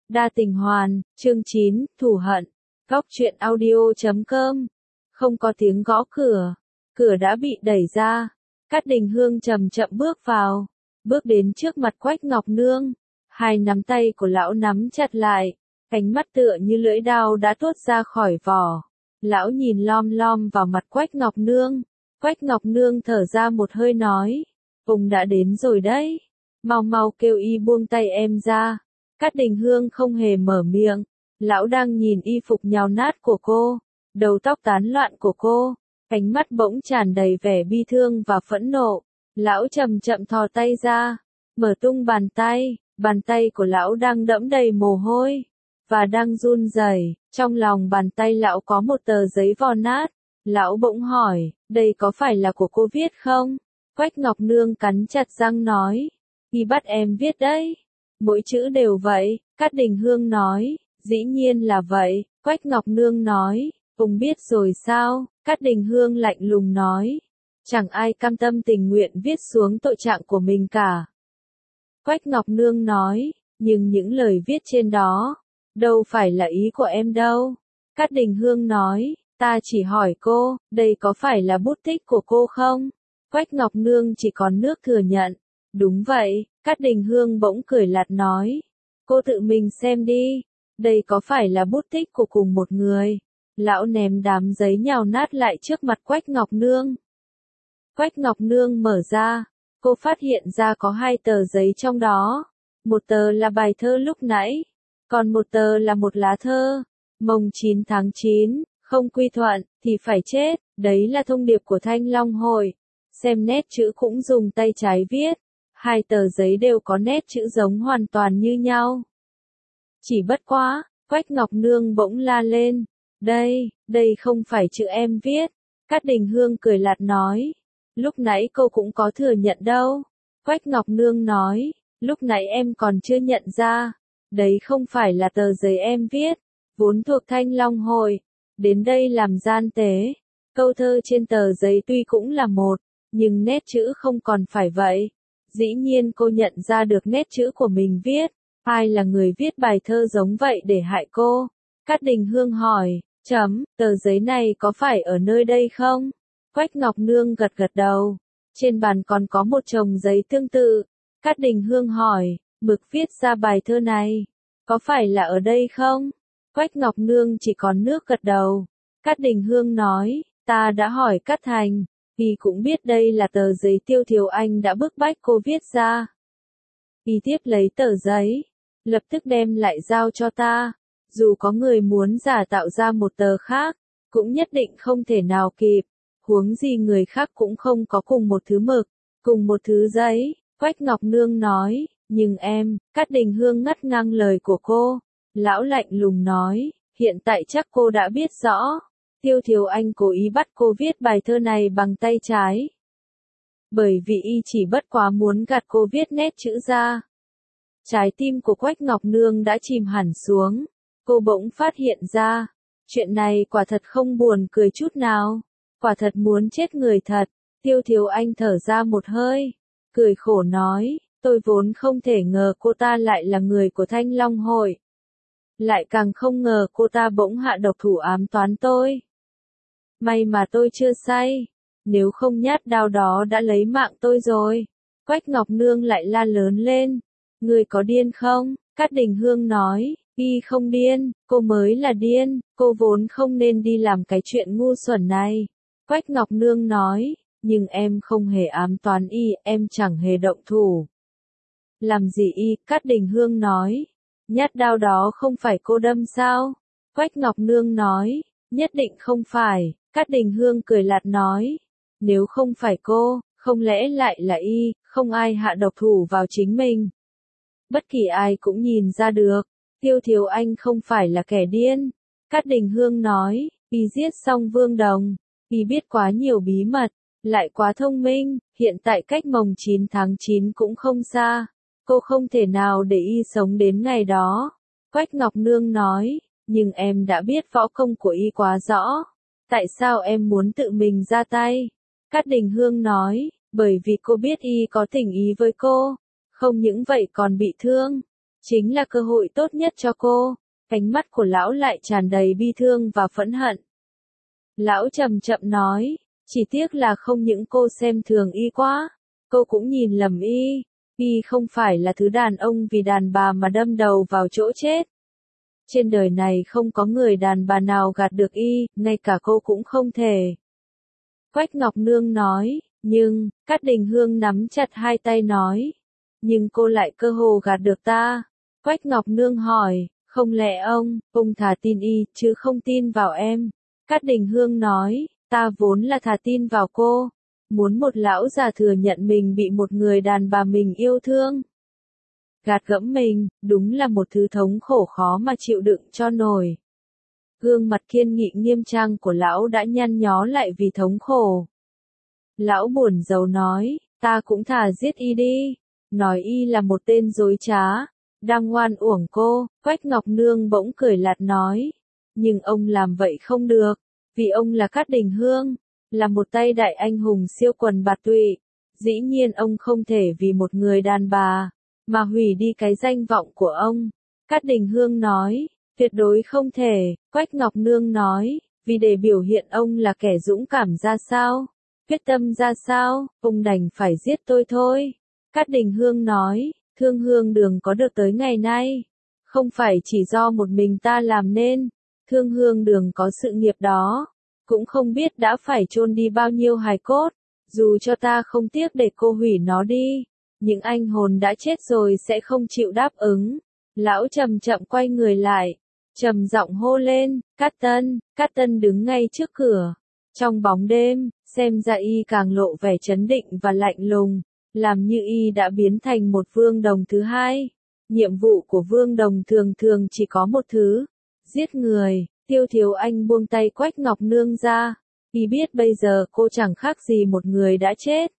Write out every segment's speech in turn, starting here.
Đa tình hoàn, chương 9, thù hận. Góc truyện audio.com. Không có tiếng gõ cửa. Cửa đã bị đẩy ra. Cát Đình Hương chậm chậm bước vào. Bước đến trước mặt Quách Ngọc Nương. Hai nắm tay của lão nắm chặt lại. Ánh mắt tựa như lưỡi dao đã tuốt ra khỏi vỏ. Lão nhìn lom lom vào mặt Quách Ngọc Nương. Quách Ngọc Nương thở ra một hơi nói. Ông đã đến rồi đấy. Mau mau kêu y buông tay em ra. Cát Đình Hương không hề mở miệng. Lão đang nhìn y phục nhào nát của cô, đầu tóc tán loạn của cô, ánh mắt bỗng tràn đầy vẻ bi thương và phẫn nộ. Lão chậm chậm thò tay ra, mở tung bàn tay của lão đang đẫm đầy mồ hôi, và đang run rẩy. Trong lòng bàn tay lão có một tờ giấy vò nát. Lão bỗng hỏi, đây có phải là của cô viết không? Quách Ngọc Nương cắn chặt răng nói, y bắt em viết đấy. Mỗi chữ đều vậy, Cát Đình Hương nói, dĩ nhiên là vậy. Quách Ngọc Nương nói, ông biết rồi sao? Cát Đình Hương lạnh lùng nói, chẳng ai cam tâm tình nguyện viết xuống tội trạng của mình cả. Quách Ngọc Nương nói, nhưng những lời viết trên đó, đâu phải là ý của em đâu. Cát Đình Hương nói, ta chỉ hỏi cô, đây có phải là bút tích của cô không? Quách Ngọc Nương chỉ còn nước thừa nhận. Đúng vậy, Cát Đình Hương bỗng cười lạt nói. Cô tự mình xem đi, đây có phải là bút tích của cùng một người? Lão ném đám giấy nhào nát lại trước mặt Quách Ngọc Nương. Quách Ngọc Nương mở ra, cô phát hiện ra có hai tờ giấy trong đó. Một tờ là bài thơ lúc nãy, còn một tờ là một lá thơ. Mồng 9 tháng 9, không quy thuận, thì phải chết, đấy là thông điệp của Thanh Long Hội. Xem nét chữ cũng dùng tay trái viết. Hai tờ giấy đều có nét chữ giống hoàn toàn như nhau. Chỉ bất quá, Quách Ngọc Nương bỗng la lên. Đây không phải chữ em viết. Cát Đình Hương cười lạt nói. Lúc nãy cô cũng có thừa nhận đâu. Quách Ngọc Nương nói, lúc nãy em còn chưa nhận ra. Đấy không phải là tờ giấy em viết, vốn thuộc Thanh Long Hội. Đến đây làm gian tế. Câu thơ trên tờ giấy tuy cũng là một, nhưng nét chữ không còn phải vậy. Dĩ nhiên cô nhận ra được nét chữ của mình viết. Ai là người viết bài thơ giống vậy để hại cô? Cát Đình Hương hỏi, tờ giấy này có phải ở nơi đây không? Quách Ngọc Nương gật gật đầu. Trên bàn còn có một chồng giấy tương tự. Cát Đình Hương hỏi, mực viết ra bài thơ này, có phải là ở đây không? Quách Ngọc Nương chỉ còn nước gật đầu. Cát Đình Hương nói, ta đã hỏi Cát Thành. Y cũng biết đây là tờ giấy Tiêu Thiều Anh đã bức bách cô viết ra. Y tiếp lấy tờ giấy, lập tức đem lại giao cho ta. Dù có người muốn giả tạo ra một tờ khác, cũng nhất định không thể nào kịp. Huống gì người khác cũng không có cùng một thứ mực, cùng một thứ giấy. Quách Ngọc Nương nói, nhưng em, Cát Đình Hương ngắt ngang lời của cô. Lão lạnh lùng nói, hiện tại chắc cô đã biết rõ. Tiêu Thiều Anh cố ý bắt cô viết bài thơ này bằng tay trái. Bởi vì y chỉ bất quá muốn gạt cô viết nét chữ ra. Trái tim của Quách Ngọc Nương đã chìm hẳn xuống. Cô bỗng phát hiện ra, chuyện này quả thật không buồn cười chút nào. Quả thật muốn chết người thật. Tiêu Thiều Anh thở ra một hơi, cười khổ nói, tôi vốn không thể ngờ cô ta lại là người của Thanh Long Hội. Lại càng không ngờ cô ta bỗng hạ độc thủ ám toán tôi. May mà tôi chưa say, nếu không nhát đao đó đã lấy mạng tôi rồi. Quách Ngọc Nương lại la lớn lên, người có điên không? Cát Đình Hương nói, y không điên, cô mới là điên, cô vốn không nên đi làm cái chuyện ngu xuẩn này. Quách Ngọc Nương nói, nhưng em không hề ám toán y, em chẳng hề động thủ. Làm gì y? Cát Đình Hương nói, nhát đao đó không phải cô đâm sao? Quách Ngọc Nương nói, nhất định không phải. Cát Đình Hương cười lạt nói, nếu không phải cô, không lẽ lại là y, không ai hạ độc thủ vào chính mình. Bất kỳ ai cũng nhìn ra được, Tiêu Thiều Anh không phải là kẻ điên. Cát Đình Hương nói, y giết xong Vương Đồng, y biết quá nhiều bí mật, lại quá thông minh, hiện tại cách mồng 9 tháng 9 cũng không xa. Cô không thể nào để y sống đến ngày đó. Quách Ngọc Nương nói, nhưng em đã biết võ công của y quá rõ. Tại sao em muốn tự mình ra tay? Cát Đình Hương nói, bởi vì cô biết y có tình ý với cô. Không những vậy còn bị thương. chính là cơ hội tốt nhất cho cô. Ánh mắt của lão lại tràn đầy bi thương và phẫn hận. Lão chậm chậm nói, chỉ tiếc là không những cô xem thường y quá, cô cũng nhìn lầm y. Y không phải là thứ đàn ông vì đàn bà mà đâm đầu vào chỗ chết. Trên đời này không có người đàn bà nào gạt được y, ngay cả cô cũng không thể. Quách Ngọc Nương nói, nhưng, Cát Đình Hương nắm chặt hai tay nói, nhưng cô lại cơ hồ gạt được ta. Quách Ngọc Nương hỏi, không lẽ ông thà tin y, chứ không tin vào em. Cát Đình Hương nói, ta vốn là thà tin vào cô. Muốn một lão già thừa nhận mình bị một người đàn bà mình yêu thương. Gạt gẫm mình, đúng là một thứ thống khổ khó mà chịu đựng cho nổi. Gương mặt kiên nghị nghiêm trang của lão đã nhăn nhó lại vì thống khổ. Lão buồn rầu nói, ta cũng thà giết y đi. Nói y là một tên dối trá, đang ngoan uổng cô. Quách Ngọc Nương bỗng cười lạt nói, nhưng ông làm vậy không được, vì ông là Cát Đình Hương, là một tay đại anh hùng siêu quần bạt tụy. Dĩ nhiên ông không thể vì một người đàn bà mà hủy đi cái danh vọng của ông. Cát Đình Hương nói, tuyệt đối không thể. Quách Ngọc Nương nói, vì để biểu hiện ông là kẻ dũng cảm ra sao, quyết tâm ra sao, ông đành phải giết tôi thôi. Cát Đình Hương nói, Thương Hương Đường có được tới ngày nay, không phải chỉ do một mình ta làm nên. Thương Hương Đường có sự nghiệp đó, cũng không biết đã phải chôn đi bao nhiêu hài cốt, dù cho ta không tiếc để cô hủy nó đi. Những anh hồn đã chết rồi sẽ không chịu đáp ứng. Lão chậm chậm quay người lại, trầm giọng hô lên, Cát Tân đứng ngay trước cửa. Trong bóng đêm, xem ra y càng lộ vẻ trấn định và lạnh lùng, làm như y đã biến thành một Vương Đồng thứ hai. Nhiệm vụ của Vương Đồng thường thường chỉ có một thứ, giết người. Tiêu Thiếu Anh buông tay Quách Ngọc Nương ra, y biết bây giờ cô chẳng khác gì một người đã chết.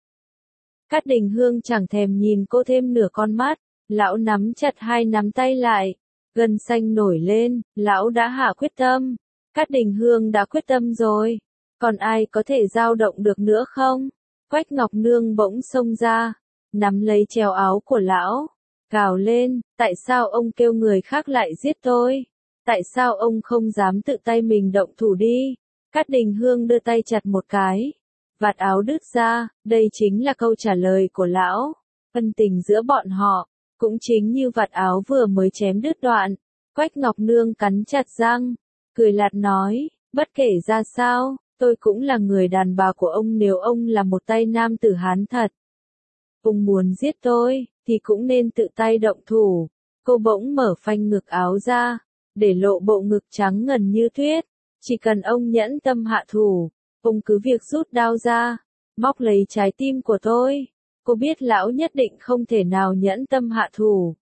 Cát Đình Hương chẳng thèm nhìn cô thêm nửa con mắt, lão nắm chặt hai nắm tay lại, gân xanh nổi lên, lão đã hạ quyết tâm. Cát Đình Hương đã quyết tâm rồi, còn ai có thể dao động được nữa không? Quách Ngọc Nương bỗng xông ra, nắm lấy treo áo của lão, gào lên, tại sao ông kêu người khác lại giết tôi? Tại sao ông không dám tự tay mình động thủ đi? Cát Đình Hương đưa tay chặt một cái, vạt áo đứt ra. Đây chính là câu trả lời của lão. Ân tình giữa bọn họ, cũng chính như vạt áo vừa mới chém đứt đoạn. Quách Ngọc Nương cắn chặt răng, cười lạt nói, bất kể ra sao, tôi cũng là người đàn bà của ông. Nếu ông là một tay nam tử Hán thật, ông muốn giết tôi, thì cũng nên tự tay động thủ. Cô bỗng mở phanh ngực áo ra, để lộ bộ ngực trắng ngần như tuyết. Chỉ cần ông nhẫn tâm hạ thủ, ông cứ việc rút đao ra, móc lấy trái tim của tôi. Cô biết lão nhất định không thể nào nhẫn tâm hạ thủ.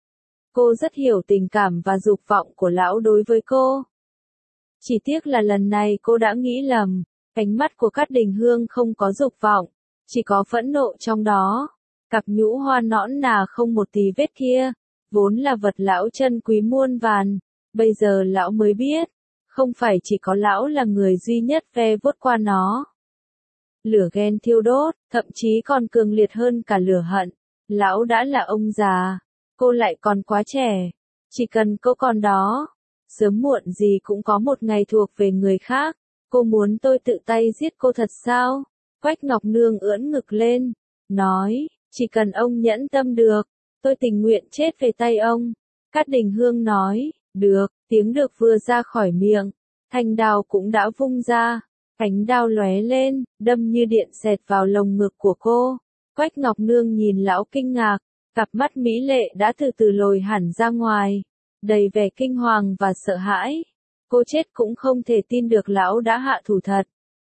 Cô rất hiểu tình cảm và dục vọng của lão đối với cô. Chỉ tiếc là lần này cô đã nghĩ lầm. Ánh mắt của Cát Đình Hương không có dục vọng, chỉ có phẫn nộ trong đó. Cặp nhũ hoa nõn nà không một tì vết kia, vốn là vật lão chân quý muôn vàn. Bây giờ lão mới biết, không phải chỉ có lão là người duy nhất ve vuốt qua nó. Lửa ghen thiêu đốt, thậm chí còn cường liệt hơn cả lửa hận. Lão đã là ông già, cô lại còn quá trẻ. Chỉ cần cô còn đó, sớm muộn gì cũng có một ngày thuộc về người khác. Cô muốn tôi tự tay giết cô thật sao? Quách Ngọc Nương ưỡn ngực lên, nói, chỉ cần ông nhẫn tâm được, tôi tình nguyện chết về tay ông. Cát Đình Hương nói, được. Tiếng được vừa ra khỏi miệng, thanh đao cũng đã vung ra. Cánh đao lóe lên, đâm như điện xẹt vào lồng ngực của cô. Quách Ngọc Nương nhìn lão kinh ngạc, cặp mắt mỹ lệ đã từ từ lồi hẳn ra ngoài, đầy vẻ kinh hoàng và sợ hãi. Cô chết cũng không thể tin được lão đã hạ thủ thật.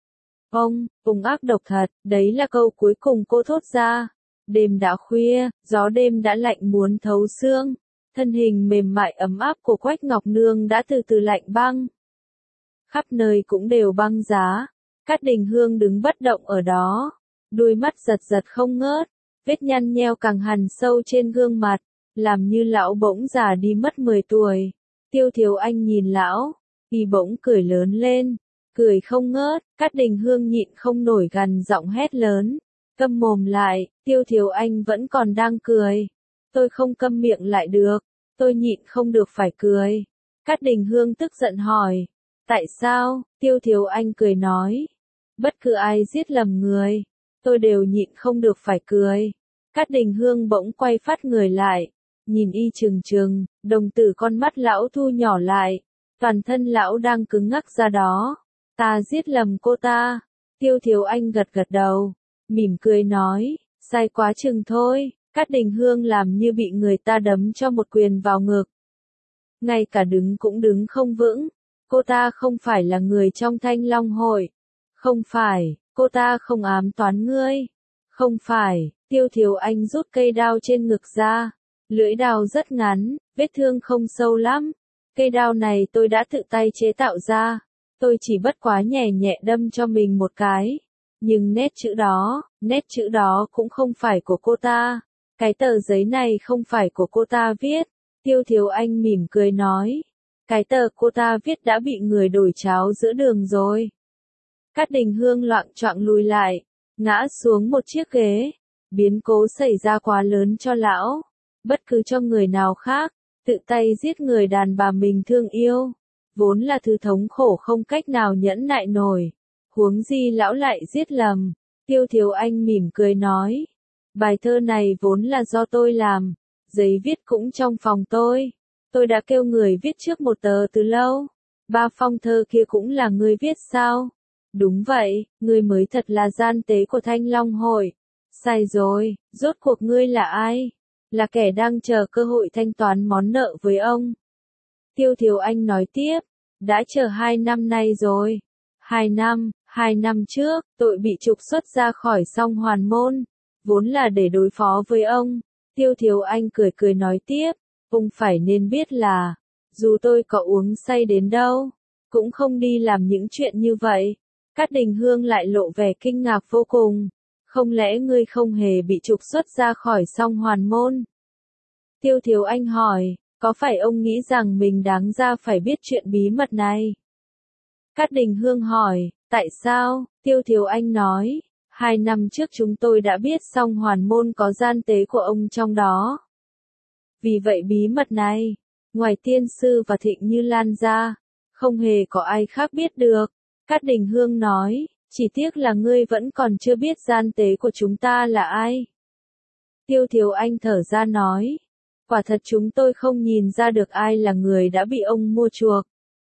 Ông ác độc thật, đấy là câu cuối cùng cô thốt ra. Đêm đã khuya, gió đêm đã lạnh muốn thấu xương. Thân hình mềm mại ấm áp của Quách Ngọc Nương đã từ từ lạnh băng. Khắp nơi cũng đều băng giá. Cát Đình Hương đứng bất động ở đó, đôi mắt giật giật không ngớt, vết nhăn nheo càng hằn sâu trên gương mặt, làm như lão bỗng già đi mất 10 tuổi. Tiêu Thiếu Anh nhìn lão, y bỗng cười lớn lên, cười không ngớt. Cát Đình Hương nhịn không nổi gằn giọng hét lớn, câm mồm lại. Tiêu Thiếu Anh vẫn còn đang cười. Tôi không câm miệng lại được. Tôi nhịn không được phải cười. Cát Đình Hương tức giận hỏi. Tại sao? Tiêu Thiếu Anh cười nói. Bất cứ ai giết lầm người, tôi đều nhịn không được phải cười. Cát Đình Hương bỗng quay phát người lại, nhìn y chừng chừng, đồng tử con mắt lão thu nhỏ lại, toàn thân lão đang cứng ngắc ra đó. Ta giết lầm cô ta. Tiêu Thiếu Anh gật gật đầu, mỉm cười nói, sai quá chừng thôi. Cát Đình Hương làm như bị người ta đấm cho một quyền vào ngực. Ngay cả đứng cũng đứng không vững. Cô ta không phải là người trong Thanh Long hội. Không phải, cô ta không ám toán ngươi. Không phải, Tiêu Thiếu Anh rút cây đao trên ngực ra. Lưỡi đao rất ngắn, vết thương không sâu lắm. Cây đao này tôi đã tự tay chế tạo ra. Tôi chỉ bất quá nhẹ nhẹ đâm cho mình một cái. Nhưng nét chữ đó cũng không phải của cô ta. Cái tờ giấy này không phải của cô ta viết. Tiêu Thiếu Anh mỉm cười nói. Cái tờ cô ta viết đã bị người đổi tráo giữa đường rồi. Cát Đình Hương loạng choạng lùi lại, ngã xuống một chiếc ghế. Biến cố xảy ra quá lớn cho lão. Bất cứ cho người nào khác, tự tay giết người đàn bà mình thương yêu. Vốn là thứ thống khổ không cách nào nhẫn nại nổi. Huống gì lão lại giết lầm. Tiêu Thiếu Anh mỉm cười nói. Bài thơ này vốn là do tôi làm. Giấy viết cũng trong phòng tôi. Tôi đã kêu người viết trước một tờ từ lâu. 3 phong thơ kia cũng là ngươi viết sao? Đúng vậy, ngươi mới thật là gian tế của Thanh Long hội. Sai rồi, rốt cuộc ngươi là ai? Là kẻ đang chờ cơ hội thanh toán món nợ với ông. Tiêu Thiếu Anh nói tiếp, đã chờ 2 năm nay rồi. 2 năm trước, tôi bị trục xuất ra khỏi Song Hoàn Môn. Vốn là để đối phó với ông. Tiêu Thiếu Anh cười cười nói tiếp, ông phải nên biết là, dù tôi có uống say đến đâu, cũng không đi làm những chuyện như vậy. Cát Đình Hương lại lộ vẻ kinh ngạc vô cùng. Không lẽ ngươi không hề bị trục xuất ra khỏi Song Hoàn Môn? Tiêu Thiếu Anh hỏi, có phải ông nghĩ rằng mình đáng ra phải biết chuyện bí mật này? Cát Đình Hương hỏi, tại sao? Tiêu Thiếu Anh nói, 2 năm trước chúng tôi đã biết Song Hoàn Môn có gian tế của ông trong đó. Vì vậy bí mật này, ngoài tiên sư và Thịnh Như Lan ra, không hề có ai khác biết được. Cát Đình Hương nói, chỉ tiếc là ngươi vẫn còn chưa biết gian tế của chúng ta là ai. Tiêu Thiếu Anh thở ra nói, quả thật chúng tôi không nhìn ra được ai là người đã bị ông mua chuộc.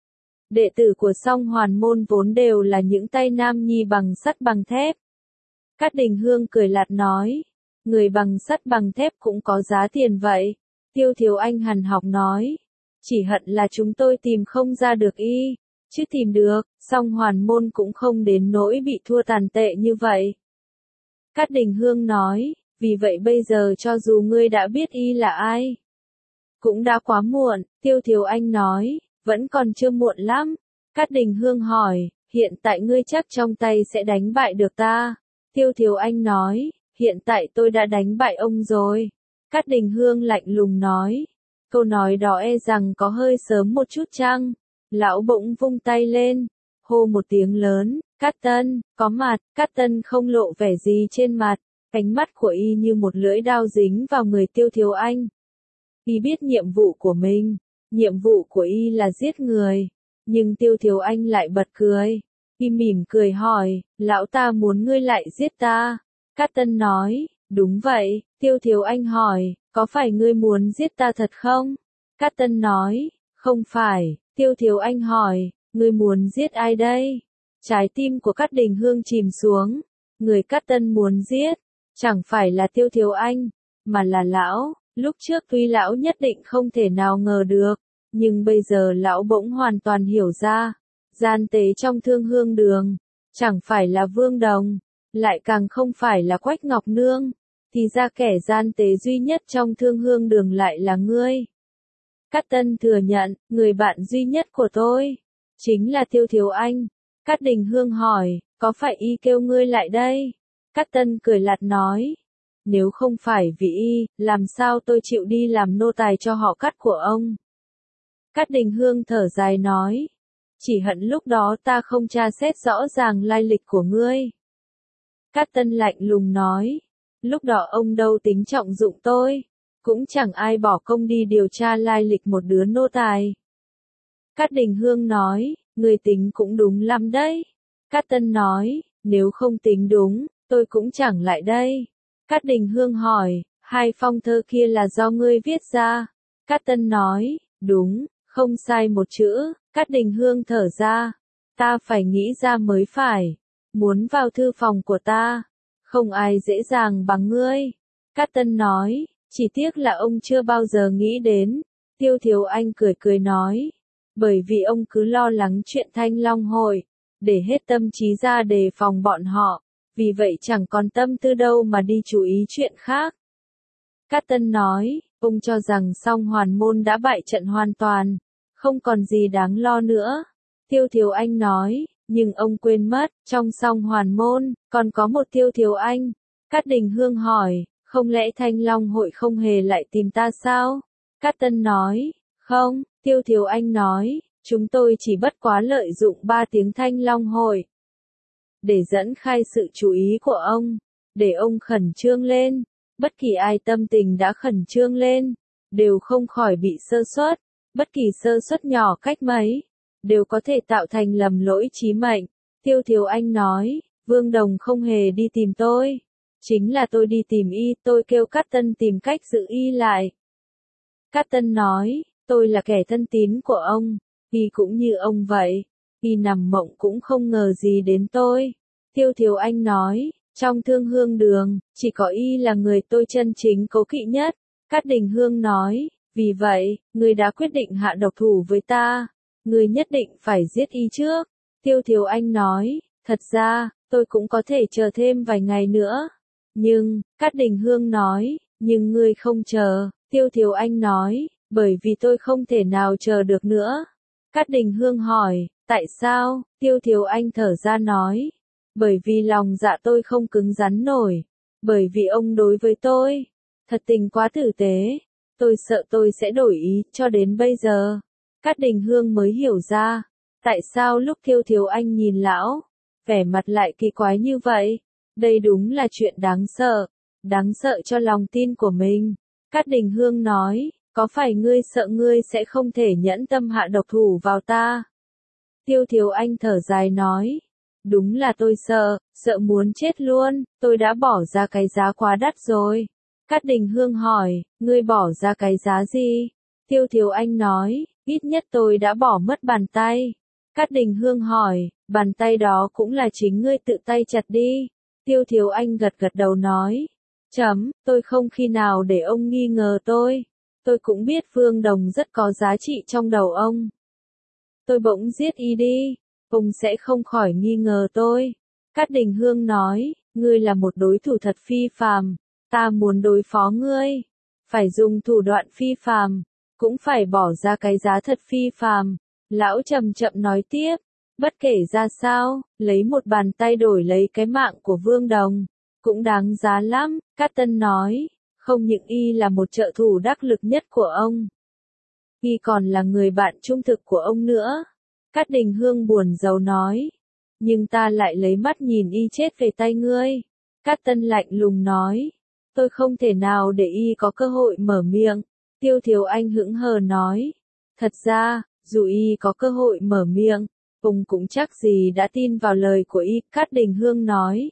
Đệ tử của Song Hoàn Môn vốn đều là những tay nam nhi bằng sắt bằng thép. Cát Đình Hương cười lạt nói, người bằng sắt bằng thép cũng có giá tiền vậy. Tiêu Thiếu Anh hằn học nói, chỉ hận là chúng tôi tìm không ra được y, chứ tìm được, Song Hoàn Môn cũng không đến nỗi bị thua tàn tệ như vậy. Cát Đình Hương nói, vì vậy bây giờ cho dù ngươi đã biết y là ai, cũng đã quá muộn. Tiêu Thiếu Anh nói, vẫn còn chưa muộn lắm. Cát Đình Hương hỏi, hiện tại ngươi chắc trong tay sẽ đánh bại được ta. Tiêu Thiếu Anh nói, hiện tại tôi đã đánh bại ông rồi. Cát Đình Hương lạnh lùng nói, câu nói đó e rằng có hơi sớm một chút chăng? Lão bỗng vung tay lên, hô một tiếng lớn, Cát Tân, có mặt. Cát Tân không lộ vẻ gì trên mặt, ánh mắt của y như một lưỡi dao dính vào người Tiêu Thiếu Anh. Y biết nhiệm vụ của mình, nhiệm vụ của y là giết người, nhưng Tiêu Thiếu Anh lại bật cười. Y mỉm cười hỏi, lão ta muốn ngươi lại giết ta. Cát Tân nói, đúng vậy. Tiêu Thiếu Anh hỏi, có phải ngươi muốn giết ta thật không? Cát Tân nói, không phải. Tiêu Thiếu Anh hỏi, ngươi muốn giết ai đây? Trái tim của Cát Đình Hương chìm xuống. Người Cát Tân muốn giết, chẳng phải là Tiêu Thiếu Anh, mà là lão. Lúc trước tuy lão nhất định không thể nào ngờ được, nhưng bây giờ lão bỗng hoàn toàn hiểu ra. Gian tế trong Thương Hương Đường, chẳng phải là Vương Đồng, lại càng không phải là Quách Ngọc Nương, thì ra kẻ gian tế duy nhất trong Thương Hương Đường lại là ngươi. Cát Tân thừa nhận, người bạn duy nhất của tôi, chính là Tiêu Thiếu Anh. Cát Đình Hương hỏi, có phải y kêu ngươi lại đây? Cát Tân cười lạt nói, nếu không phải vì y, làm sao tôi chịu đi làm nô tài cho họ Cát của ông? Cát Đình Hương thở dài nói, chỉ hận lúc đó ta không tra xét rõ ràng lai lịch của ngươi. Cát Tân lạnh lùng nói, lúc đó ông đâu tính trọng dụng tôi, cũng chẳng ai bỏ công đi điều tra lai lịch một đứa nô tài. Cát Đình Hương nói, người tính cũng đúng lắm đấy. Cát Tân nói, nếu không tính đúng, tôi cũng chẳng lại đây. Cát Đình Hương hỏi, hai phong thơ kia là do ngươi viết ra. Cát Tân nói, đúng, không sai một chữ. Cát Đình Hương thở ra, ta phải nghĩ ra mới phải. Muốn vào thư phòng của ta, không ai dễ dàng bằng ngươi. Cát Tân nói, chỉ tiếc là ông chưa bao giờ nghĩ đến. Tiêu Thiếu Anh cười cười nói, bởi vì ông cứ lo lắng chuyện Thanh Long Hội, để hết tâm trí ra đề phòng bọn họ, vì vậy chẳng còn tâm tư đâu mà đi chú ý chuyện khác. Cát Tân nói, ông cho rằng Song Hoàn Môn đã bại trận hoàn toàn, không còn gì đáng lo nữa. Tiêu Thiếu Anh nói, nhưng ông quên mất, trong Song Hoàn Môn, còn có một Tiêu Thiếu Anh. Cát Đình Hương hỏi, không lẽ Thanh Long Hội không hề lại tìm ta sao? Cát Tân nói, không. Tiêu Thiếu Anh nói, chúng tôi chỉ bất quá lợi dụng 3 tiếng Thanh Long Hội để dẫn khai sự chú ý của ông, để ông khẩn trương lên. Bất kỳ ai tâm tình đã khẩn trương lên, đều không khỏi bị sơ suất. Bất kỳ sơ suất nhỏ cách mấy, đều có thể tạo thành lầm lỗi chí mệnh. Tiêu Thiếu Anh nói, Vương Đồng không hề đi tìm tôi. Chính là tôi đi tìm y, tôi kêu Cát Tân tìm cách giữ y lại. Cát Tân nói, tôi là kẻ thân tín của ông, y cũng như ông vậy. Y nằm mộng cũng không ngờ gì đến tôi. Tiêu Thiếu Anh nói, trong Thương Hương Đường, chỉ có y là người tôi chân chính cố kỵ nhất. Cát Đình Hương nói, vì vậy, người đã quyết định hạ độc thủ với ta. Người nhất định phải giết y trước. Tiêu Thiếu Anh nói, thật ra, tôi cũng có thể chờ thêm vài ngày nữa. Nhưng, Cát Đình Hương nói, nhưng ngươi không chờ. Tiêu Thiếu Anh nói, bởi vì tôi không thể nào chờ được nữa. Cát Đình Hương hỏi, tại sao? Tiêu Thiếu Anh thở ra nói, bởi vì lòng dạ tôi không cứng rắn nổi. Bởi vì ông đối với tôi, thật tình quá tử tế. Tôi sợ tôi sẽ đổi ý, cho đến bây giờ. Cát Đình Hương mới hiểu ra, tại sao lúc Tiêu Thiếu Anh nhìn lão, vẻ mặt lại kỳ quái như vậy. Đây đúng là chuyện đáng sợ cho lòng tin của mình. Cát Đình Hương nói, có phải ngươi sợ ngươi sẽ không thể nhẫn tâm hạ độc thủ vào ta? Tiêu Thiếu Anh thở dài nói, đúng là tôi sợ muốn chết luôn, tôi đã bỏ ra cái giá quá đắt rồi. Cát Đình Hương hỏi, ngươi bỏ ra cái giá gì? Tiêu Thiếu Anh nói, ít nhất tôi đã bỏ mất bàn tay. Cát Đình Hương hỏi, bàn tay đó cũng là chính ngươi tự tay chặt đi. Tiêu Thiếu Anh gật gật đầu nói, tôi không khi nào để ông nghi ngờ tôi. Tôi cũng biết Vương Đồng rất có giá trị trong đầu ông. Tôi bỗng giết y đi, ông sẽ không khỏi nghi ngờ tôi. Cát Đình Hương nói, ngươi là một đối thủ thật phi phàm, ta muốn đối phó ngươi, phải dùng thủ đoạn phi phàm, cũng phải bỏ ra cái giá thật phi phàm. Lão chậm chậm nói tiếp, bất kể ra sao, lấy một bàn tay đổi lấy cái mạng của Vương Đồng, cũng đáng giá lắm. Cát Tân nói, không những y là một trợ thủ đắc lực nhất của ông, y còn là người bạn trung thực của ông nữa. Cát Đình Hương buồn rầu nói, nhưng ta lại lấy mắt nhìn y chết về tay ngươi. Cát Tân lạnh lùng nói, tôi không thể nào để y có cơ hội mở miệng. Tiêu Thiếu Anh hững hờ nói, thật ra, dù y có cơ hội mở miệng, ông cũng chắc gì đã tin vào lời của y. Cát Đình Hương nói,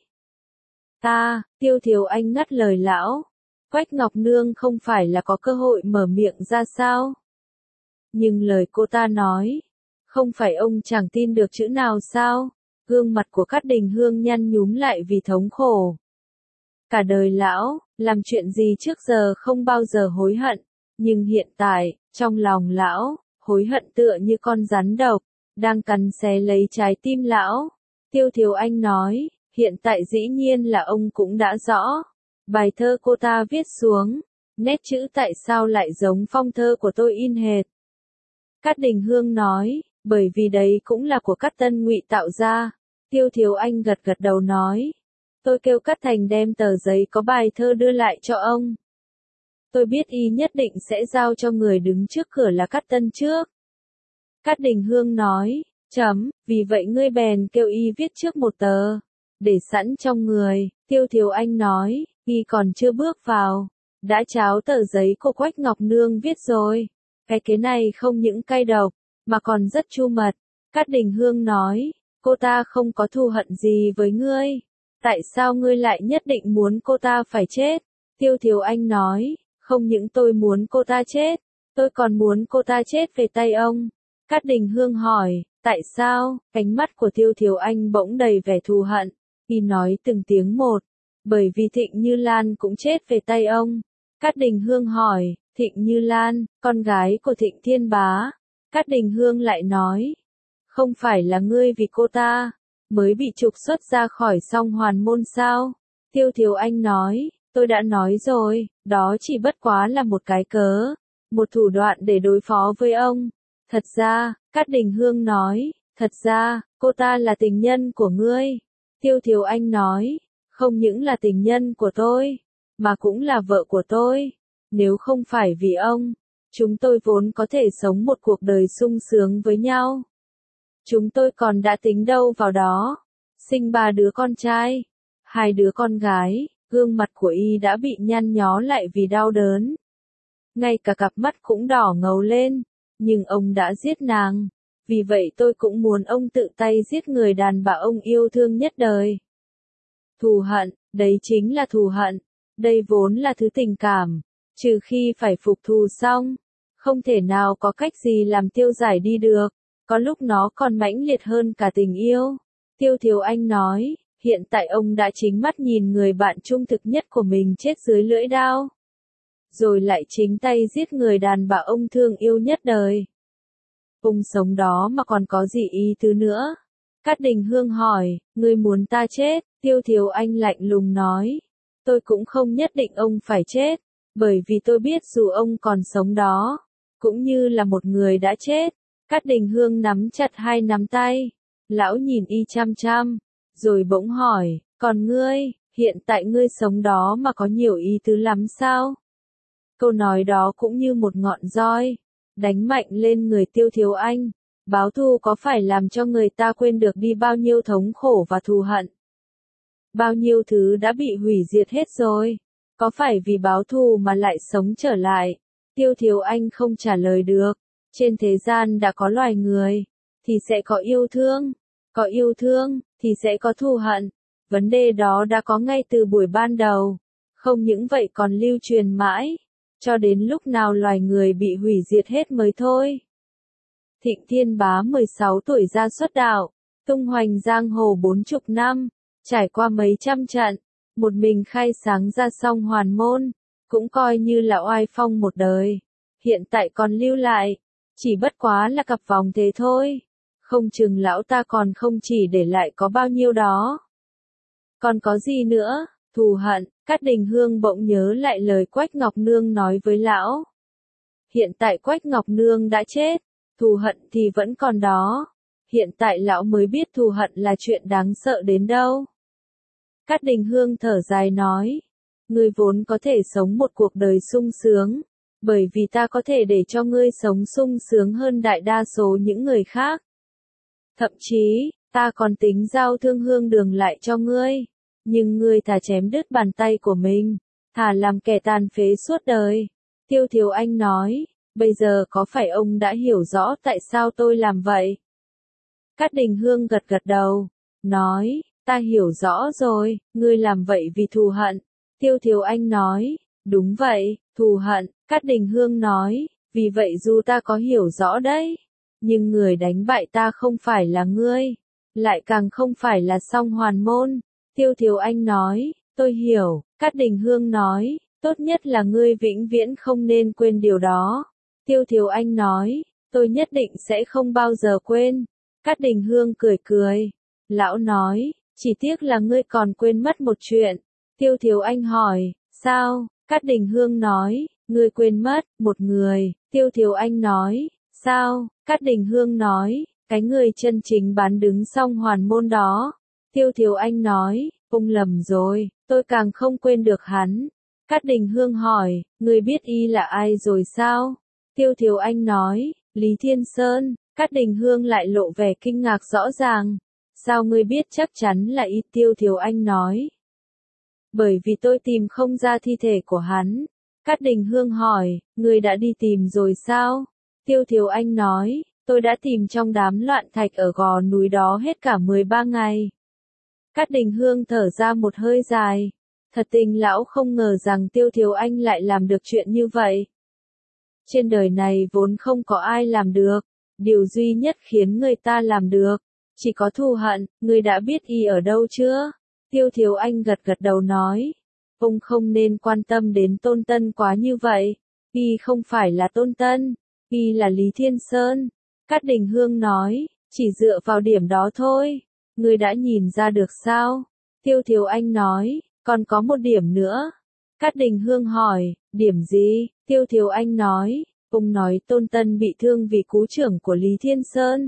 Tiêu Thiếu Anh ngắt lời lão, Quách Ngọc Nương không phải là có cơ hội mở miệng ra sao? Nhưng lời cô ta nói, không phải ông chẳng tin được chữ nào sao? Gương mặt của Cát Đình Hương nhăn nhúm lại vì thống khổ. Cả đời lão, làm chuyện gì trước giờ không bao giờ hối hận, nhưng hiện tại, trong lòng lão, hối hận tựa như con rắn độc, đang cắn xé lấy trái tim lão. Tiêu Thiếu Anh nói, hiện tại dĩ nhiên là ông cũng đã rõ. Bài thơ cô ta viết xuống, nét chữ tại sao lại giống phong thơ của tôi in hệt. Cát Đình Hương nói, bởi vì đấy cũng là của Cát Tân ngụy tạo ra. Tiêu Thiếu Anh gật gật đầu nói, tôi kêu Cát Thành đem tờ giấy có bài thơ đưa lại cho ông. Tôi biết y nhất định sẽ giao cho người đứng trước cửa là Cát Tân trước. Cát Đình Hương nói, vì vậy ngươi bèn kêu y viết trước một tờ, để sẵn trong người. Tiêu Thiếu Anh nói, y còn chưa bước vào, đã tráo tờ giấy của Quách Ngọc Nương viết rồi. Cái kế này không những cay độc, mà còn rất chu mật. Cát Đình Hương nói, cô ta không có thù hận gì với ngươi. Tại sao ngươi lại nhất định muốn cô ta phải chết? Tiêu Thiếu Anh nói, không những tôi muốn cô ta chết, tôi còn muốn cô ta chết về tay ông. Cát Đình Hương hỏi, tại sao? Ánh mắt của Tiêu Thiếu Anh bỗng đầy vẻ thù hận. Y nói từng tiếng một, bởi vì Thịnh Như Lan cũng chết về tay ông. Cát Đình Hương hỏi, Thịnh Như Lan, con gái của Thịnh Thiên Bá. Cát Đình Hương lại nói, không phải là ngươi vì cô ta mới bị trục xuất ra khỏi Song Hoàn Môn sao? Tiêu Thiếu Anh nói, tôi đã nói rồi, đó chỉ bất quá là một cái cớ, một thủ đoạn để đối phó với ông. Thật ra, Cát Đình Hương nói, thật ra, cô ta là tình nhân của ngươi. Tiêu Thiếu Anh nói, không những là tình nhân của tôi, mà cũng là vợ của tôi. Nếu không phải vì ông, chúng tôi vốn có thể sống một cuộc đời sung sướng với nhau. Chúng tôi còn đã tính đâu vào đó. Sinh 3 đứa con trai, 2 đứa con gái, gương mặt của y đã bị nhăn nhó lại vì đau đớn. Ngay cả cặp mắt cũng đỏ ngầu lên, nhưng ông đã giết nàng. Vì vậy tôi cũng muốn ông tự tay giết người đàn bà ông yêu thương nhất đời. Thù hận, đấy chính là thù hận. Đây vốn là thứ tình cảm, trừ khi phải phục thù xong, không thể nào có cách gì làm tiêu giải đi được. Có lúc nó còn mãnh liệt hơn cả tình yêu. Tiêu Thiếu Anh nói, hiện tại ông đã chính mắt nhìn người bạn trung thực nhất của mình chết dưới lưỡi đao. Rồi lại chính tay giết người đàn bà ông thương yêu nhất đời. Ông sống đó mà còn có gì ý tứ nữa? Cát Đình Hương hỏi, ngươi muốn ta chết? Tiêu Thiếu Anh lạnh lùng nói, tôi cũng không nhất định ông phải chết, bởi vì tôi biết dù ông còn sống đó, cũng như là một người đã chết. Cát Đình Hương nắm chặt 2 nắm tay, lão nhìn y chăm chăm, rồi bỗng hỏi, còn ngươi, hiện tại ngươi sống đó mà có nhiều ý tứ lắm sao? Câu nói đó cũng như một ngọn roi, đánh mạnh lên người Tiêu Thiếu Anh. Báo thù có phải làm cho người ta quên được đi bao nhiêu thống khổ và thù hận? Bao nhiêu thứ đã bị hủy diệt hết rồi? Có phải vì báo thù mà lại sống trở lại? Tiêu Thiếu Anh không trả lời được. Trên thế gian đã có loài người, thì sẽ có yêu thương, thì sẽ có thù hận. Vấn đề đó đã có ngay từ buổi ban đầu. Không những vậy còn lưu truyền mãi, cho đến lúc nào loài người bị hủy diệt hết mới thôi. Thịnh Thiên Bá 16 tuổi ra xuất đạo, tung hoành giang hồ 40 năm, trải qua mấy trăm trận, một mình khai sáng ra Song Hoàn Môn, cũng coi như là oai phong một đời. Hiện tại còn lưu lại, chỉ bất quá là cặp vòng thế thôi. Không chừng lão ta còn không chỉ để lại có bao nhiêu đó. Còn có gì nữa? Thù hận. Cát Đình Hương bỗng nhớ lại lời Quách Ngọc Nương nói với lão. Hiện tại Quách Ngọc Nương đã chết, thù hận thì vẫn còn đó. Hiện tại lão mới biết thù hận là chuyện đáng sợ đến đâu. Cát Đình Hương thở dài nói, ngươi vốn có thể sống một cuộc đời sung sướng, bởi vì ta có thể để cho ngươi sống sung sướng hơn đại đa số những người khác. Thậm chí, ta còn tính giao Thương Hương Đường lại cho ngươi, nhưng ngươi thà chém đứt bàn tay của mình, thà làm kẻ tàn phế suốt đời. Tiêu Thiếu Anh nói, bây giờ có phải ông đã hiểu rõ tại sao tôi làm vậy? Cát Đình Hương gật gật đầu, nói, ta hiểu rõ rồi, ngươi làm vậy vì thù hận. Tiêu Thiếu Anh nói, đúng vậy, thù hận. Cát Đình Hương nói, vì vậy dù ta có hiểu rõ đấy, nhưng người đánh bại ta không phải là ngươi, lại càng không phải là Song Hoàn Môn. Tiêu Thiếu Anh nói, tôi hiểu. Cát Đình Hương nói, tốt nhất là ngươi vĩnh viễn không nên quên điều đó. Tiêu Thiếu Anh nói, tôi nhất định sẽ không bao giờ quên. Cát Đình Hương cười cười. Lão nói, chỉ tiếc là ngươi còn quên mất một chuyện. Tiêu Thiếu Anh hỏi, sao? Cát Đình Hương nói, ngươi quên mất một người. Tiêu Thiếu Anh nói, sao? Cát Đình Hương nói, cái người chân chính bán đứng Song Hoàn Môn đó. Tiêu Thiếu Anh nói, ông lầm rồi, tôi càng không quên được hắn. Cát Đình Hương hỏi, ngươi biết y là ai rồi sao? Tiêu Thiếu Anh nói, Lý Thiên Sơn. Cát Đình Hương lại lộ vẻ kinh ngạc rõ ràng. Sao ngươi biết chắc chắn là y? Tiêu Thiếu Anh nói. Bởi vì tôi tìm không ra thi thể của hắn. Cát Đình Hương hỏi, ngươi đã đi tìm rồi sao? Tiêu Thiếu Anh nói, tôi đã tìm trong đám loạn thạch ở gò núi đó hết cả 13 ngày. Cát Đình Hương thở ra một hơi dài. Thật tình lão không ngờ rằng Tiêu Thiếu Anh lại làm được chuyện như vậy. Trên đời này vốn không có ai làm được. Điều duy nhất khiến người ta làm được, chỉ có thù hận. Ngươi đã biết y ở đâu chưa? Tiêu Thiếu Anh gật gật đầu nói. Ông không nên quan tâm đến Tôn Tân quá như vậy. Y không phải là Tôn Tân, y là Lý Thiên Sơn. Cát Đình Hương nói, chỉ dựa vào điểm đó thôi. Ngươi đã nhìn ra được sao? Tiêu Thiếu Anh nói, còn có một điểm nữa. Cát Đình Hương hỏi, điểm gì? Tiêu Thiếu Anh nói, ông nói Tôn Tân bị thương vì cú chưởng của Lý Thiên Sơn.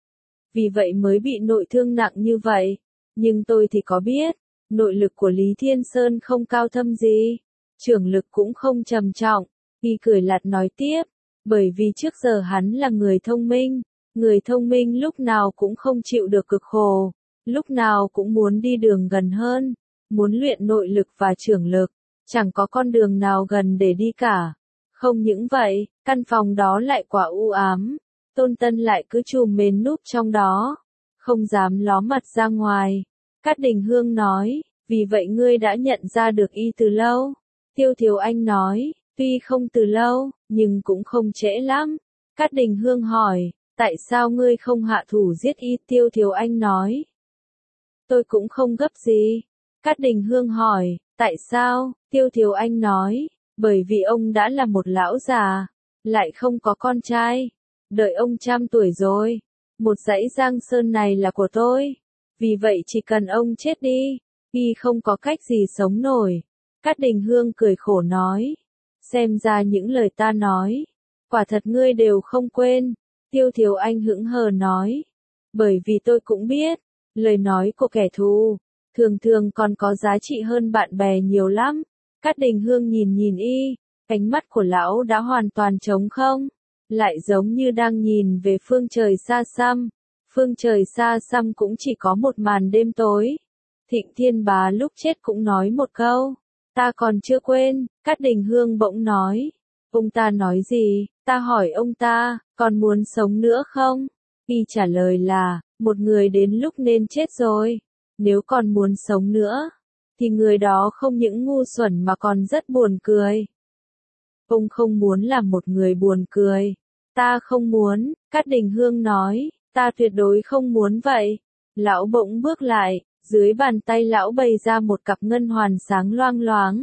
Vì vậy mới bị nội thương nặng như vậy. Nhưng tôi thì có biết, nội lực của Lý Thiên Sơn không cao thâm gì. Chưởng lực cũng không trầm trọng. Y cười lạt nói tiếp, bởi vì trước giờ hắn là người thông minh. Người thông minh lúc nào cũng không chịu được cực khổ. Lúc nào cũng muốn đi đường gần hơn. Muốn luyện nội lực và chưởng lực. Chẳng có con đường nào gần để đi cả. Không những vậy, căn phòng đó lại quả u ám. Tôn Tân lại cứ trùm mền núp trong đó. Không dám ló mặt ra ngoài. Cát Đình Hương nói, vì vậy ngươi đã nhận ra được y từ lâu. Tiêu Thiếu Anh nói, tuy không từ lâu, nhưng cũng không trễ lắm. Cát Đình Hương hỏi, tại sao ngươi không hạ thủ giết y? Tiêu Thiếu Anh nói, tôi cũng không gấp gì. Cát Đình Hương hỏi, tại sao? Tiêu Thiếu Anh nói, bởi vì ông đã là một lão già, lại không có con trai. Đợi ông 100 tuổi rồi, một dãy Giang Sơn này là của tôi. Vì vậy chỉ cần ông chết đi, y không có cách gì sống nổi. Cát Đình Hương cười khổ nói, xem ra những lời ta nói, quả thật ngươi đều không quên. Tiêu Thiếu Anh hững hờ nói, bởi vì tôi cũng biết, lời nói của kẻ thù, thường thường còn có giá trị hơn bạn bè nhiều lắm. Cát Đình Hương nhìn nhìn y, ánh mắt của lão đã hoàn toàn trống không, lại giống như đang nhìn về phương trời xa xăm. Phương trời xa xăm cũng chỉ có một màn đêm tối. Thịnh Thiên Bá lúc chết cũng nói một câu, ta còn chưa quên. Cát Đình Hương bỗng nói, ông ta nói gì? Ta hỏi ông ta, còn muốn sống nữa không? Y trả lời là, một người đến lúc nên chết rồi. Nếu còn muốn sống nữa, thì người đó không những ngu xuẩn mà còn rất buồn cười. Ông không muốn làm một người buồn cười. Ta không muốn, Cát Đình Hương nói, ta tuyệt đối không muốn vậy. Lão bỗng bước lại, dưới bàn tay lão bày ra một cặp ngân hoàn sáng loang loáng.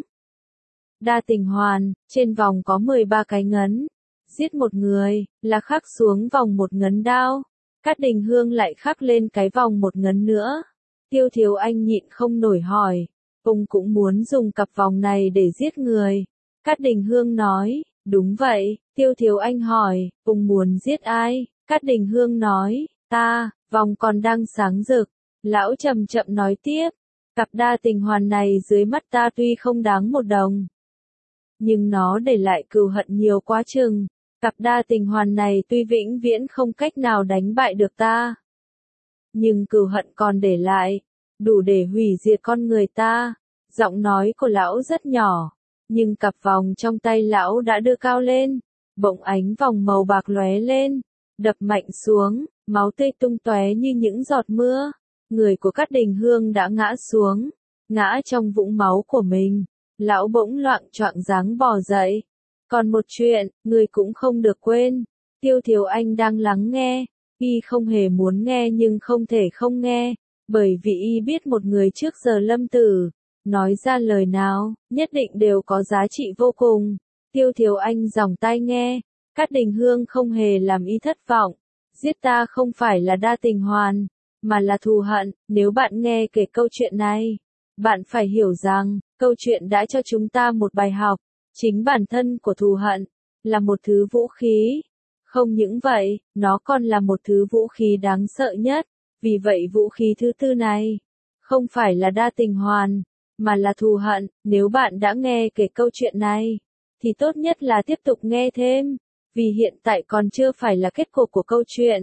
Đa tình hoàn, trên vòng có 13 cái ngấn. Giết một người, là khắc xuống vòng một ngấn đao. Cát Đình Hương lại khắc lên cái vòng một ngấn nữa. Tiêu Thiếu Anh nhịn không nổi hỏi, ông cũng muốn dùng cặp vòng này để giết người. Cát Đình Hương nói, đúng vậy. Tiêu Thiếu Anh hỏi, ông muốn giết ai? Cát Đình Hương nói, ta. Vòng còn đang sáng rực. Lão chậm chậm nói tiếp, cặp đa tình hoàn này dưới mắt ta tuy không đáng một đồng, nhưng nó để lại cừu hận nhiều quá chừng. Cặp đa tình hoàn này tuy vĩnh viễn không cách nào đánh bại được ta, nhưng cừu hận còn để lại, đủ để hủy diệt con người ta. Giọng nói của lão rất nhỏ, nhưng cặp vòng trong tay lão đã đưa cao lên. Bỗng ánh vòng màu bạc lóe lên, đập mạnh xuống, máu tươi tung tóe như những giọt mưa. Người của Cát Đình Hương đã ngã xuống, ngã trong vũng máu của mình. Lão bỗng loạng choạng dáng bò dậy. Còn một chuyện, người cũng không được quên. Tiêu Thiếu Anh đang lắng nghe. Y không hề muốn nghe nhưng không thể không nghe. Bởi vì y biết một người trước giờ lâm tử, nói ra lời nào, nhất định đều có giá trị vô cùng. Tiêu Thiếu Anh giòng tai nghe. Cát Đình Hương không hề làm y thất vọng. Giết ta không phải là đa tình hoàn, mà là thù hận. Nếu bạn nghe kể câu chuyện này, bạn phải hiểu rằng, câu chuyện đã cho chúng ta một bài học. Chính bản thân của thù hận là một thứ vũ khí. Không những vậy, nó còn là một thứ vũ khí đáng sợ nhất. Vì vậy vũ khí thứ tư này không phải là đa tình hoàn, mà là thù hận. Nếu bạn đã nghe kể câu chuyện này, thì tốt nhất là tiếp tục nghe thêm, vì hiện tại còn chưa phải là kết cục của câu chuyện.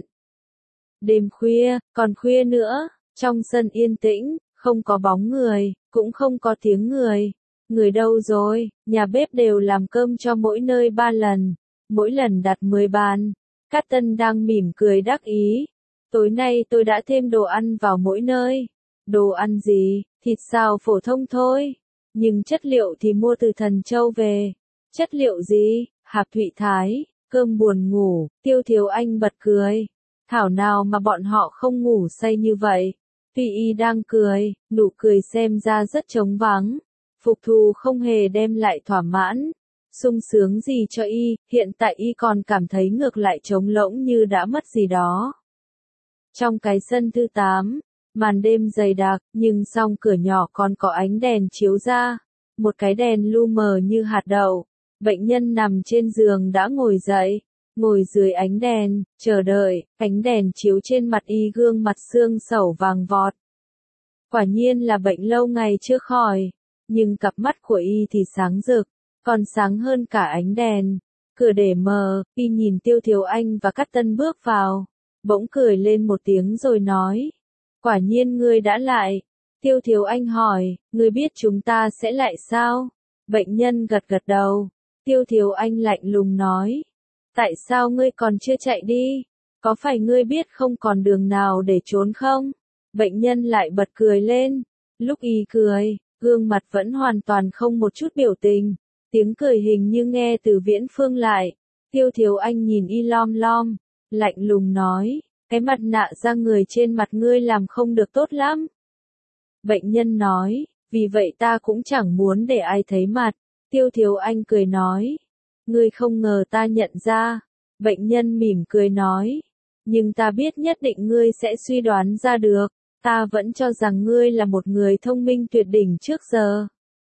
Đêm khuya, còn khuya nữa, trong sân yên tĩnh, không có bóng người, cũng không có tiếng người. Người đâu rồi, nhà bếp đều làm cơm cho mỗi nơi 3 lần, mỗi lần đặt 10 bàn. Cát Tân đang mỉm cười đắc ý. Tối nay tôi đã thêm đồ ăn vào mỗi nơi. Đồ ăn gì, thịt xào phổ thông thôi. Nhưng chất liệu thì mua từ Thần Châu về. Chất liệu gì, hạt Thụy Thái, cơm buồn ngủ, Tiêu Thiếu Anh bật cười. Thảo nào mà bọn họ không ngủ say như vậy. Tuy y đang cười, nụ cười xem ra rất trống vắng. Phục thù không hề đem lại thỏa mãn, sung sướng gì cho y, hiện tại y còn cảm thấy ngược lại trống rỗng như đã mất gì đó. Trong cái sân thứ 8, màn đêm dày đặc, nhưng song cửa nhỏ còn có ánh đèn chiếu ra, một cái đèn lu mờ như hạt đậu. Bệnh nhân nằm trên giường đã ngồi dậy, ngồi dưới ánh đèn, chờ đợi, ánh đèn chiếu trên mặt y gương mặt xương xẩu vàng vọt. Quả nhiên là bệnh lâu ngày chưa khỏi. Nhưng cặp mắt của y thì sáng rực, còn sáng hơn cả ánh đèn. Cửa để mờ, y nhìn Tiêu Thiếu Anh và Cát Tân bước vào, bỗng cười lên một tiếng rồi nói. Quả nhiên ngươi đã lại. Tiêu Thiếu Anh hỏi, ngươi biết chúng ta sẽ lại sao? Bệnh nhân gật gật đầu. Tiêu Thiếu Anh lạnh lùng nói. Tại sao ngươi còn chưa chạy đi? Có phải ngươi biết không còn đường nào để trốn không? Bệnh nhân lại bật cười lên. Lúc y cười, gương mặt vẫn hoàn toàn không một chút biểu tình, tiếng cười hình như nghe từ viễn phương lại. Tiêu Thiếu Anh nhìn y lom lom, lạnh lùng nói, cái mặt nạ da người trên mặt ngươi làm không được tốt lắm. Bệnh nhân nói, vì vậy ta cũng chẳng muốn để ai thấy mặt. Tiêu Thiếu Anh cười nói, ngươi không ngờ ta nhận ra. Bệnh nhân mỉm cười nói, nhưng ta biết nhất định ngươi sẽ suy đoán ra được. Ta vẫn cho rằng ngươi là một người thông minh tuyệt đỉnh trước giờ.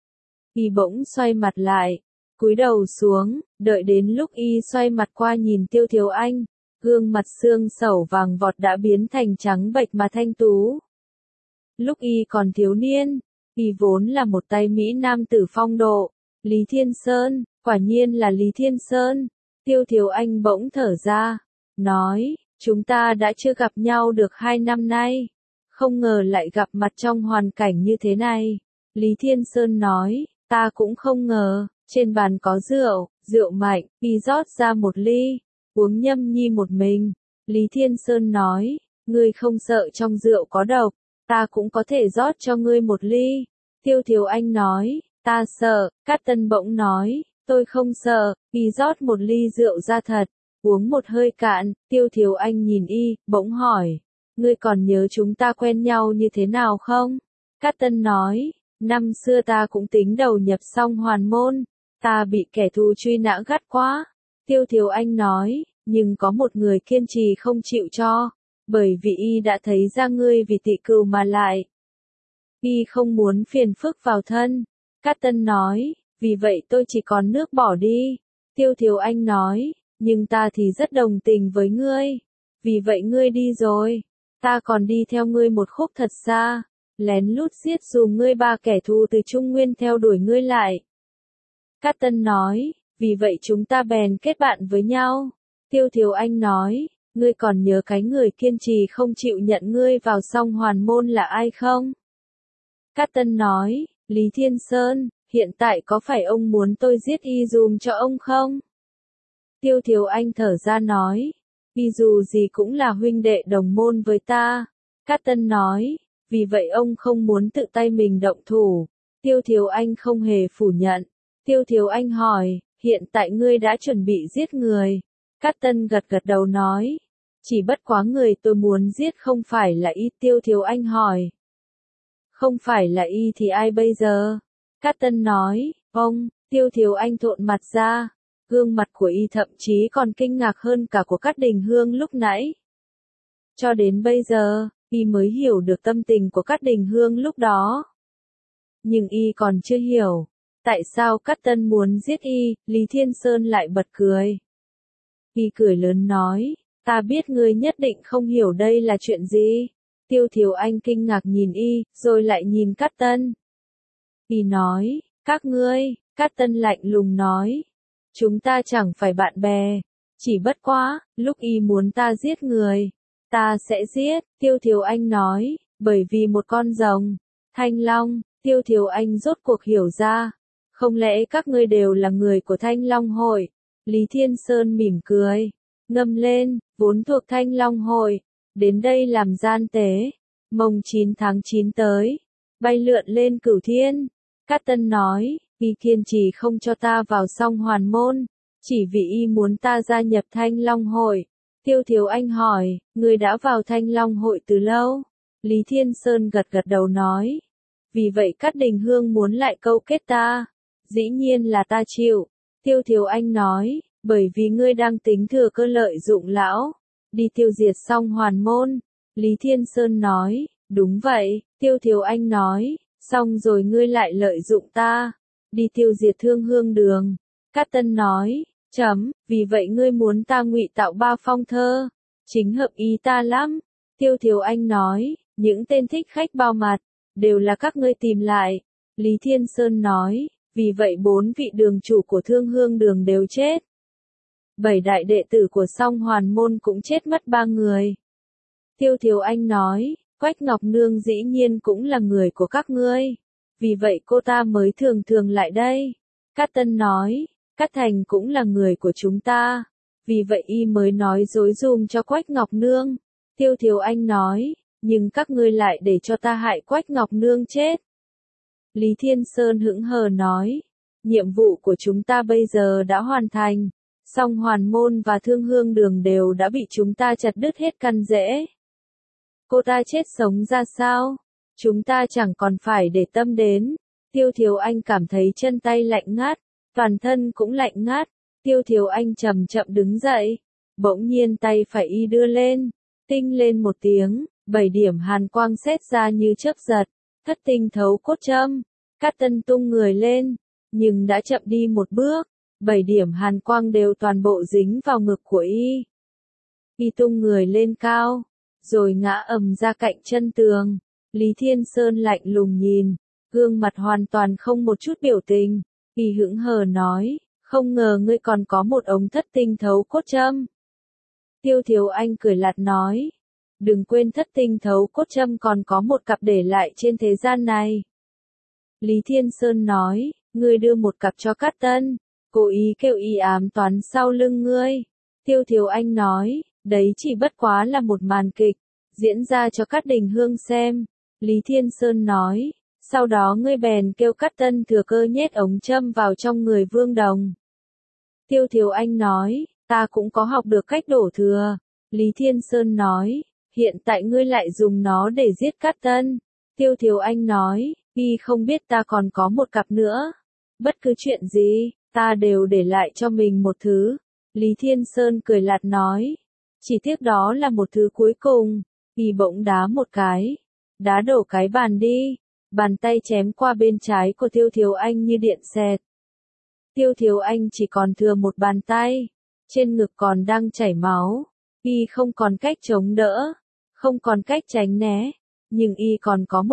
Y bỗng xoay mặt lại, cúi đầu xuống, đợi đến lúc y xoay mặt qua nhìn Tiêu Thiếu Anh, gương mặt xương xẩu vàng vọt đã biến thành trắng bệch mà thanh tú. Lúc y còn thiếu niên, y vốn là một tay mỹ nam tử phong độ, Lý Thiên Sơn, quả nhiên là Lý Thiên Sơn. Tiêu Thiếu Anh bỗng thở ra, nói, chúng ta đã chưa gặp nhau được 2 năm nay. Không ngờ lại gặp mặt trong hoàn cảnh như thế này. Lý Thiên Sơn nói, ta cũng không ngờ, trên bàn có rượu, rượu mạnh, y rót ra một ly, uống nhâm nhi một mình. Lý Thiên Sơn nói, ngươi không sợ trong rượu có độc, ta cũng có thể rót cho ngươi một ly. Tiêu Thiếu Anh nói, ta sợ. Cát Tân bỗng nói, tôi không sợ. Y rót một ly rượu ra thật, uống một hơi cạn. Tiêu Thiếu Anh nhìn y, bỗng hỏi, ngươi còn nhớ chúng ta quen nhau như thế nào không? Cát Tân nói, năm xưa ta cũng tính đầu nhập xong hoàn môn, ta bị kẻ thù truy nã gắt quá. Tiêu Thiếu Anh nói, nhưng có một người kiên trì không chịu cho, bởi vì y đã thấy ra ngươi vì tị cừu mà lại. Y không muốn phiền phức vào thân. Cát Tân nói, vì vậy tôi chỉ còn nước bỏ đi. Tiêu Thiếu Anh nói, nhưng ta thì rất đồng tình với ngươi. Vì vậy ngươi đi rồi. Ta còn đi theo ngươi một khúc thật xa, lén lút giết dùm ngươi 3 kẻ thù từ Trung Nguyên theo đuổi ngươi lại. Cát Tân nói, vì vậy chúng ta bèn kết bạn với nhau. Tiêu Thiếu Anh nói, ngươi còn nhớ cái người kiên trì không chịu nhận ngươi vào song hoàn môn là ai không? Cát Tân nói, Lý Thiên Sơn, hiện tại có phải ông muốn tôi giết y dùm cho ông không? Tiêu Thiếu Anh thở ra nói, y dù gì cũng là huynh đệ đồng môn với ta. Cát Tân nói, vì vậy ông không muốn tự tay mình động thủ. Tiêu Thiếu Anh không hề phủ nhận. Tiêu Thiếu Anh hỏi, hiện tại ngươi đã chuẩn bị giết người. Cát Tân gật gật đầu nói, chỉ bất quá người tôi muốn giết không phải là y. Tiêu Thiếu Anh hỏi, không phải là y thì ai bây giờ? Cát Tân nói, ông. Tiêu Thiếu Anh thộn mặt ra. Gương mặt của y thậm chí còn kinh ngạc hơn cả của Cát Đình Hương lúc nãy. Cho đến bây giờ, y mới hiểu được tâm tình của Cát Đình Hương lúc đó. Nhưng y còn chưa hiểu, tại sao Cát Tân muốn giết y. Lý Thiên Sơn lại bật cười. Y cười lớn nói, ta biết ngươi nhất định không hiểu đây là chuyện gì. Tiêu Thiếu Anh kinh ngạc nhìn y, rồi lại nhìn Cát Tân. Y nói, các ngươi. Cát Tân lạnh lùng nói, chúng ta chẳng phải bạn bè. Chỉ bất quá, lúc y muốn ta giết người, ta sẽ giết. Tiêu Thiếu Anh nói, bởi vì một con rồng, Thanh Long. Tiêu Thiếu Anh rốt cuộc hiểu ra, Không lẽ các ngươi đều là người của Thanh Long hội? Lý Thiên Sơn mỉm cười, ngâm lên, vốn thuộc Thanh Long hội, đến đây làm gian tế. Mồng 9 tháng 9 tới, bay lượn lên Cửu Thiên. Cát Tân nói, y kiên trì không cho ta vào Song Hoàn môn, chỉ vì y muốn ta gia nhập Thanh Long hội. Tiêu Thiếu Anh hỏi, ngươi đã vào Thanh Long hội từ lâu? Lý Thiên Sơn gật gật đầu nói, vì vậy Cát Đình Hương muốn lại câu kết ta. Dĩ nhiên là ta chịu. Tiêu Thiếu Anh nói, bởi vì ngươi đang tính thừa cơ lợi dụng lão, đi tiêu diệt Song Hoàn môn. Lý Thiên Sơn nói, đúng vậy. Tiêu Thiếu Anh nói, xong rồi ngươi lại lợi dụng ta, đi tiêu diệt Thương Hương đường. Cát Tân nói, vì vậy ngươi muốn ta ngụy tạo 3 phong thơ, chính hợp ý ta lắm. Tiêu Thiếu Anh nói, những tên thích khách bao mặt, đều là các ngươi tìm lại. Lý Thiên Sơn nói, vì vậy 4 vị đường chủ của Thương Hương đường đều chết. 7 đại đệ tử của Song Hoàn môn cũng chết mất 3 người. Tiêu Thiếu Anh nói, Quách Ngọc Nương dĩ nhiên cũng là người của các ngươi, vì vậy cô ta mới thường thường lại đây. Cát Tân nói, Cát Thành cũng là người của chúng ta, vì vậy y mới nói dối dùm cho Quách Ngọc Nương. Tiêu Thiếu Anh nói, nhưng các ngươi lại để cho ta hại Quách Ngọc Nương chết. Lý Thiên Sơn hững hờ nói, nhiệm vụ của chúng ta bây giờ đã hoàn thành, Song Hoàn môn và Thương Hương đường đều đã bị chúng ta chặt đứt hết căn rễ. Cô ta chết sống ra sao? Chúng ta chẳng còn phải để tâm đến. Tiêu Thiếu Anh cảm thấy chân tay lạnh ngắt, toàn thân cũng lạnh ngắt. Tiêu Thiếu Anh chậm chậm đứng dậy, bỗng nhiên tay phải y đưa lên, tinh lên một tiếng, 7 điểm hàn quang sét ra như chớp giật, thất tinh thấu cốt châm. Cát Tân tung người lên, nhưng đã chậm đi một bước, 7 điểm hàn quang đều toàn bộ dính vào ngực của y. Y tung người lên cao, rồi ngã ầm ra cạnh chân tường. Lý Thiên Sơn lạnh lùng nhìn, gương mặt hoàn toàn không một chút biểu tình. Y hững hờ nói, không ngờ ngươi còn có một ống thất tinh thấu cốt châm. Tiêu Thiếu Anh cười lạt nói, đừng quên thất tinh thấu cốt châm còn có một cặp để lại trên thế gian này. Lý Thiên Sơn nói, ngươi đưa một cặp cho Cát Tân, cố ý kêu y ám toán sau lưng ngươi. Tiêu Thiếu Anh nói, đấy chỉ bất quá là một màn kịch, diễn ra cho Cát Đình Hương xem. Lý Thiên Sơn nói, sau đó ngươi bèn kêu Cát Tân thừa cơ nhét ống châm vào trong người Vương Đồng. Tiêu Thiếu Anh nói, ta cũng có học được cách đổ thừa. Lý Thiên Sơn nói, hiện tại ngươi lại dùng nó để giết Cát Tân. Tiêu Thiếu Anh nói, y không biết ta còn có một cặp nữa. Bất cứ chuyện gì, ta đều để lại cho mình một thứ. Lý Thiên Sơn cười lạt nói, chỉ tiếc đó là một thứ cuối cùng. Y bỗng đá một cái, đá đổ cái bàn đi, bàn tay chém qua bên trái của Tiêu Thiếu Anh như điện xẹt. Tiêu Thiếu Anh chỉ còn thừa một bàn tay, trên ngực còn đang chảy máu. Y không còn cách chống đỡ, không còn cách tránh né, nhưng y còn có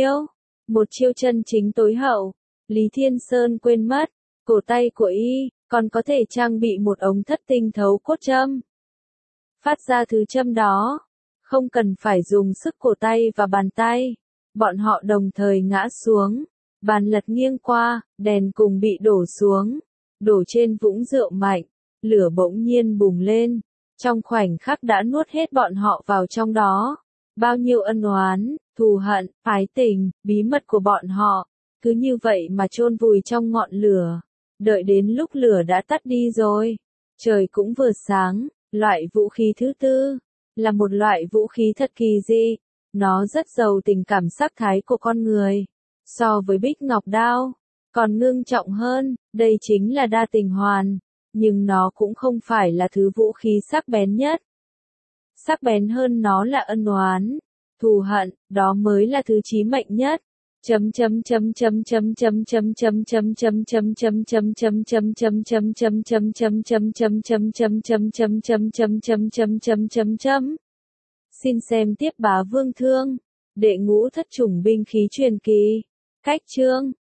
một chiêu chân chính tối hậu. Lý Thiên Sơn quên mất, cổ tay của y còn có thể trang bị một ống thất tinh thấu cốt châm. Phát ra thứ châm đó, không cần phải dùng sức cổ tay và bàn tay. Bọn họ đồng thời ngã xuống, bàn lật nghiêng qua, đèn cùng bị đổ xuống, đổ trên vũng rượu mạnh, lửa bỗng nhiên bùng lên, trong khoảnh khắc đã nuốt hết bọn họ vào trong đó. Bao nhiêu ân oán, thù hận, ái tình, bí mật của bọn họ, cứ như vậy mà chôn vùi trong ngọn lửa. Đợi đến lúc lửa đã tắt đi rồi, trời cũng vừa sáng. Loại vũ khí thứ tư là một loại vũ khí thật kỳ dị, nó rất giàu tình cảm sắc thái của con người. So với Bích Ngọc Đao, còn ngưng trọng hơn, đây chính là đa tình hoàn, nhưng nó cũng không phải là thứ vũ khí sắc bén nhất. Sắc bén hơn nó là ân oán, thù hận, đó mới là thứ chí mệnh nhất. Xin xem tiếp Bá Vương Thương, đệ ngũ thất chủng binh khí truyền kỳ. Cách chương